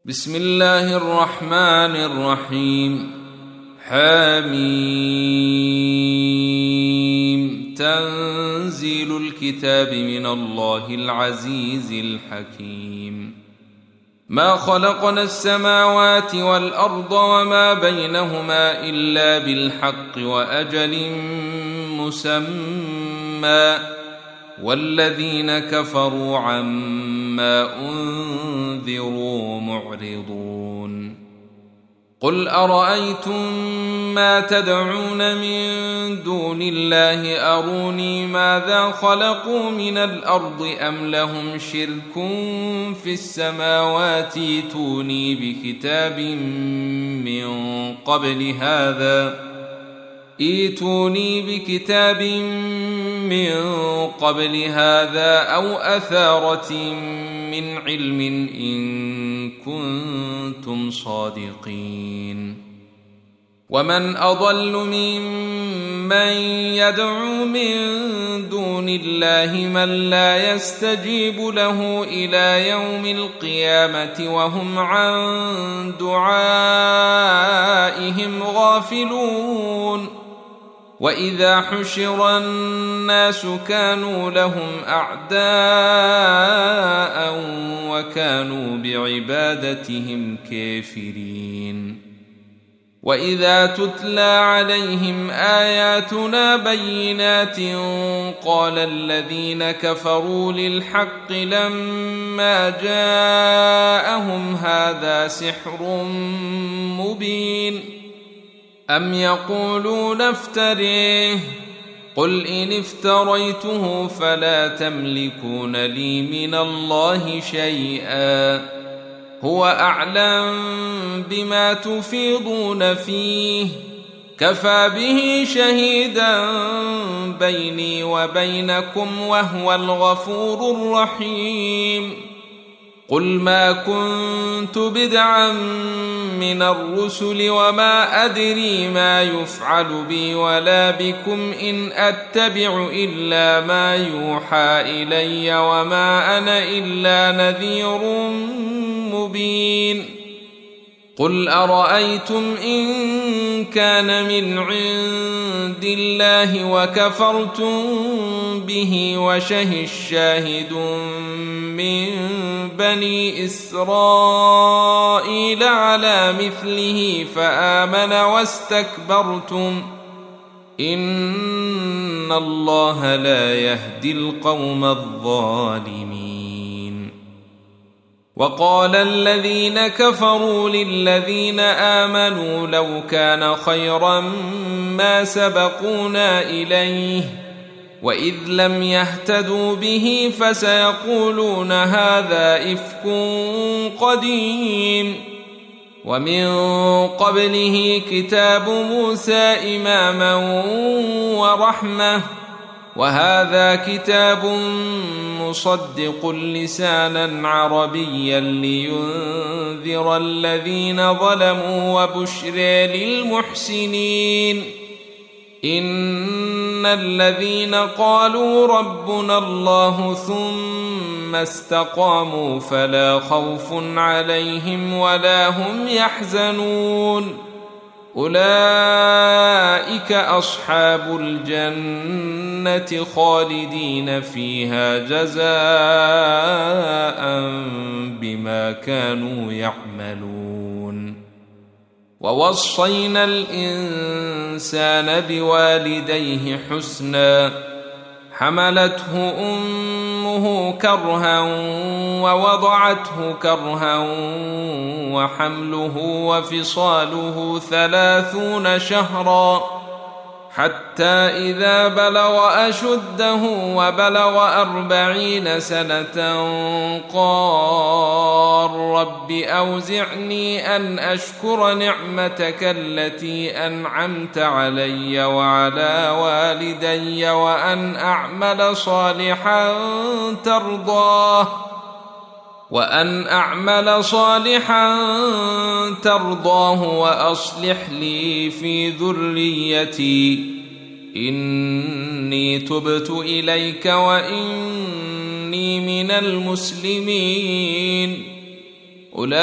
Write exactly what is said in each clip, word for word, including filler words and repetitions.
بسم الله الرحمن الرحيم. حميم. تنزيل الكتاب من الله العزيز الحكيم. ما خلقنا السماوات والأرض وما بينهما إلا بالحق وأجل مسمى، والذين كفروا عما أنذروا معرضون. قل أرأيتم ما تدعون من دون الله أروني ماذا خلقوا من الأرض أم لهم شرك في السماوات ائتوني بكتاب من قبل هذا ائتوني بكتاب من قبل هذا أو أثارة من علم إن كنتم صادقين. ومن أضل ممن يدعو من دون الله من لا يستجيب له إلى يوم القيامة وهم عن دعائهم غافلون. وإذا حشر الناس كانوا لهم أعداء وكانوا بعبادتهم كافرين. وإذا تتلى عليهم آياتنا بينات قال الذين كفروا للحق لما جاءهم هذا سحر مبين. أم يقولون افتريه قل إن افتريته فلا تملكون لي من الله شيئا هو أعلم بما تفيضون فيه كفى به شهيدا بيني وبينكم وهو الغفور الرحيم. قل ما كنت بدعا من الرسل وما أدري ما يفعل بي ولا بكم إن أتبع إلا ما يوحى إلي وما أنا إلا نذير مبين. قل أرأيتم إن كان من عند الله وكفرتم به وشهد شاهد من بني إسرائيل على مثله فآمن واستكبرتم إن الله لا يهدي القوم الظالمين. وقال الذين كفروا للذين آمنوا لو كان خيرا ما سبقونا إليه وإذ لم يهتدوا به فسيقولون هذا إفك قديم. ومن قبله كتاب موسى إماما ورحمة وهذا كتاب مصدق لسانا عربيا لينذر الذين ظلموا وبشر للمحسنين. إن الذين قالوا ربنا الله ثم استقاموا فلا خوف عليهم ولا هم يحزنون أولئك أصحاب الجنة خالدين فيها جزاء بما كانوا يعملون. ووصينا الإنسان بوالديه حسنا حملته أمه كرها ووضعته كرها وحمله وفصاله ثلاثون شهرا حتى إذا بلغ أشده وبلغ أربعين سنة قال رب أوزعني أن أشكر نعمتك التي أنعمت علي وعلى والدي وأن أعمل صالحا ترضاه وأن أعمل صالحا ترضاه وأصلح لي في ذريتي إني تبت إليك وإني من المسلمين أولئك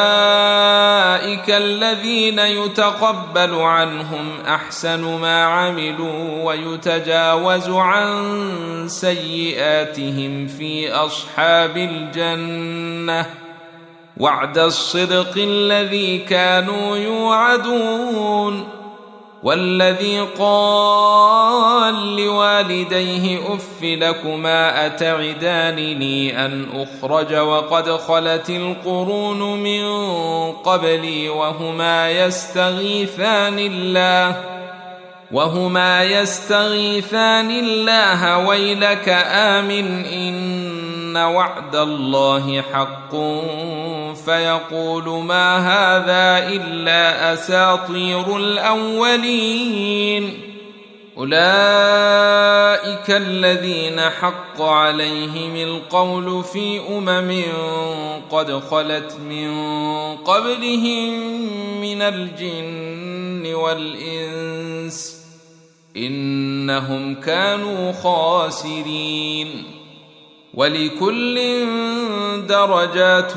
الذين يتقبل عنهم أحسن ما عملوا ويتجاوز عن سيئاتهم في أصحاب الجنة وعد الصدق الذي كانوا يوعدون. والذي قال لوالديه أف لكما أتعدانني أن أخرج وقد خلت القرون من قبلي وهما يستغيثان الله وهما يستغيثان الله ويلك آمن إن وعد الله حق فيقول ما هذا إلا أساطير الأولين. أولئك الذين حق عليهم القول في أمم قد خلت من قبلهم من الجن والإنس إنهم كانوا خاسرين. ولكل درجات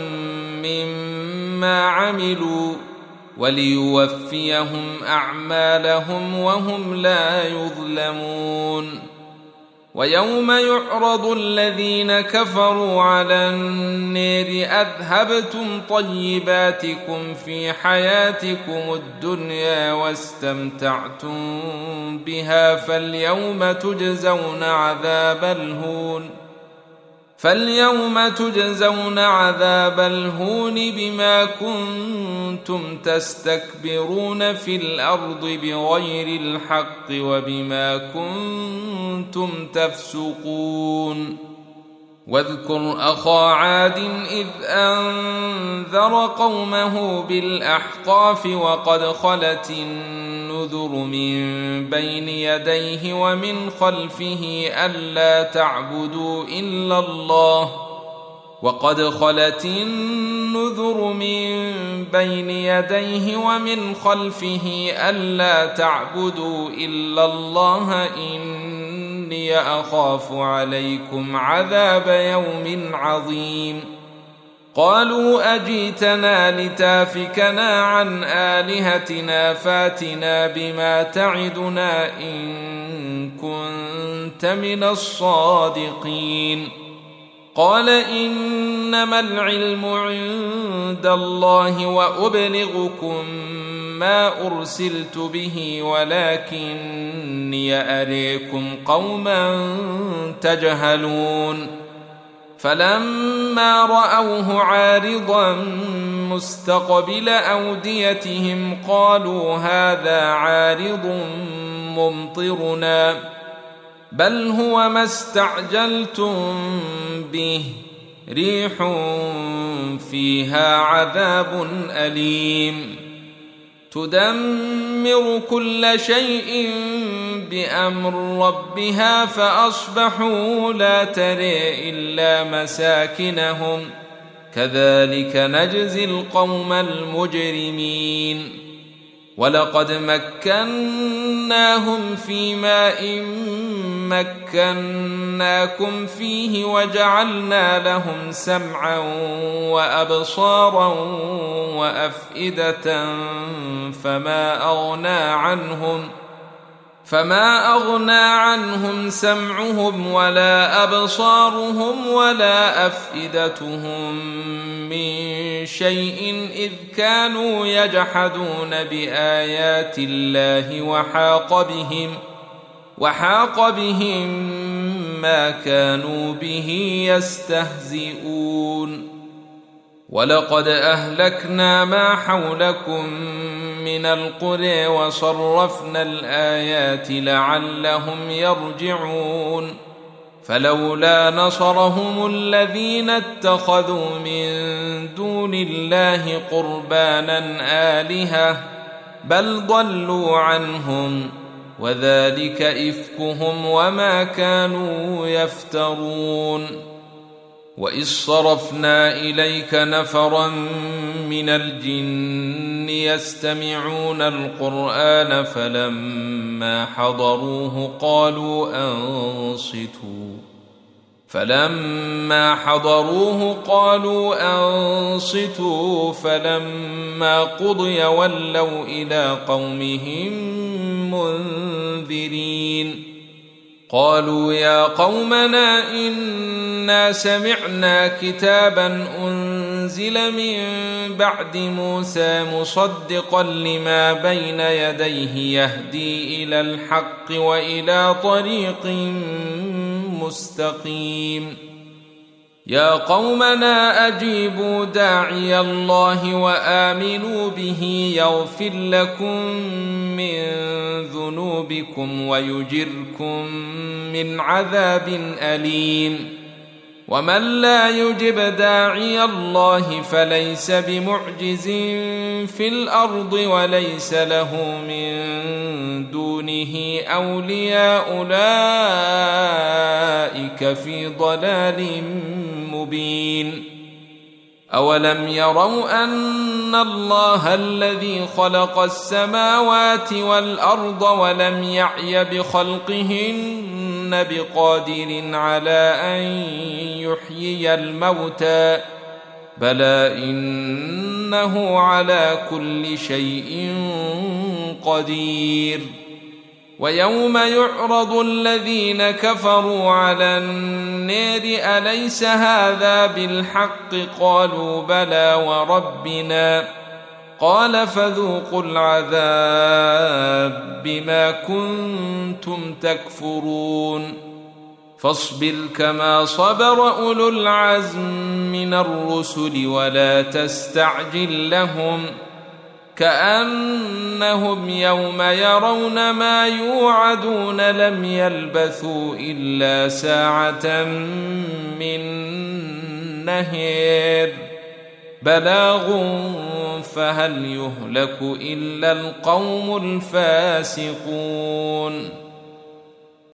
مما عملوا وليوفيهم أعمالهم وهم لا يظلمون. ويوم يعرض الذين كفروا على النار أذهبتم طيباتكم في حياتكم الدنيا واستمتعتم بها فاليوم تجزون عذاب الهون فاليوم تجزون عذاب الهون بما كنتم تستكبرون في الأرض بغير الحق وبما كنتم تفسقون. واذكر أخا عاد إذ أنذر قومه بالأحقاف وقد خلت النذر من بين يديه ومن خلفه ألا تعبدوا إلا الله وقد خلت النذر من بين يديه ومن خلفه ألا تعبدوا إلا الله إني أخاف عليكم عذاب يوم عظيم. قالوا أجيتنا لتافكنا عن آلهتنا فاتنا بما تعدنا إن كنت من الصادقين. قال إنما العلم عند الله وأبلغكم ما أرسلت به ولكني أريكم قوما تجهلون. فلما رأوه عارضا مستقبل أوديتهم قالوا هذا عارض ممطرنا بل هو ما استعجلتم به ريح فيها عذاب أليم تدمر كل شيء بأمر ربها فأصبحوا لا ترى إلا مساكنهم كذلك نجزي القوم المجرمين. ولقد مكناهم في ماء مكناكم فيه وجعلنا لهم سمعا وأبصارا وأفئدة فما أغنى عنهم فما أغنى عنهم سمعهم ولا أبصارهم ولا أفئدتهم من شيء إذ كانوا يجحدون بآيات الله وحاق بهم وحاق بهم ما كانوا به يستهزئون. ولقد أهلكنا ما حولكم من القرى وصرفنا الآيات لعلهم يرجعون. فلولا نصرهم الذين اتخذوا من دون الله قربانا آلهة بل ضلوا عنهم وذلك إفكهم وما كانوا يفترون. وإذ صرفنا إليك نفرا من الجن يستمعون القرآن فلما حضروه قالوا أنصتوا فلما حضروه قالوا أنصتوا فلما قضي ولوا إلى قومهم منذرين قالوا يا قومنا إنا سمعنا كتابا أنزل من بعد موسى مصدقا لما بين يديه يهدي إلى الحق وإلى طريق مستقيم يا قومنا أجيبوا داعي الله وآمنوا به يغفر لكم من ذنوبكم ويجركم من عذاب أليم ومن لا يجب داعي الله فليس بمعجز في الأرض وليس له من دونه أولياء أولئك في ضلال مبين أولم يروا أن الله الذي خلق السماوات والأرض ولم يعي بخلقهن بقادر على أن يحيي الموتى بلى إنه على كل شيء قدير ويوم يعرض الذين كفروا على النار أليس هذا بالحق قالوا بلى وربنا قال فذوقوا العذاب بما كنتم تكفرون فاصبر كما صبر أولو العزم من الرسل ولا تستعجل لهم كأنهم يوم يرون ما يوعدون لم يلبثوا إلا ساعة من نهار بلاغ فهل يهلك إلا القوم الفاسقون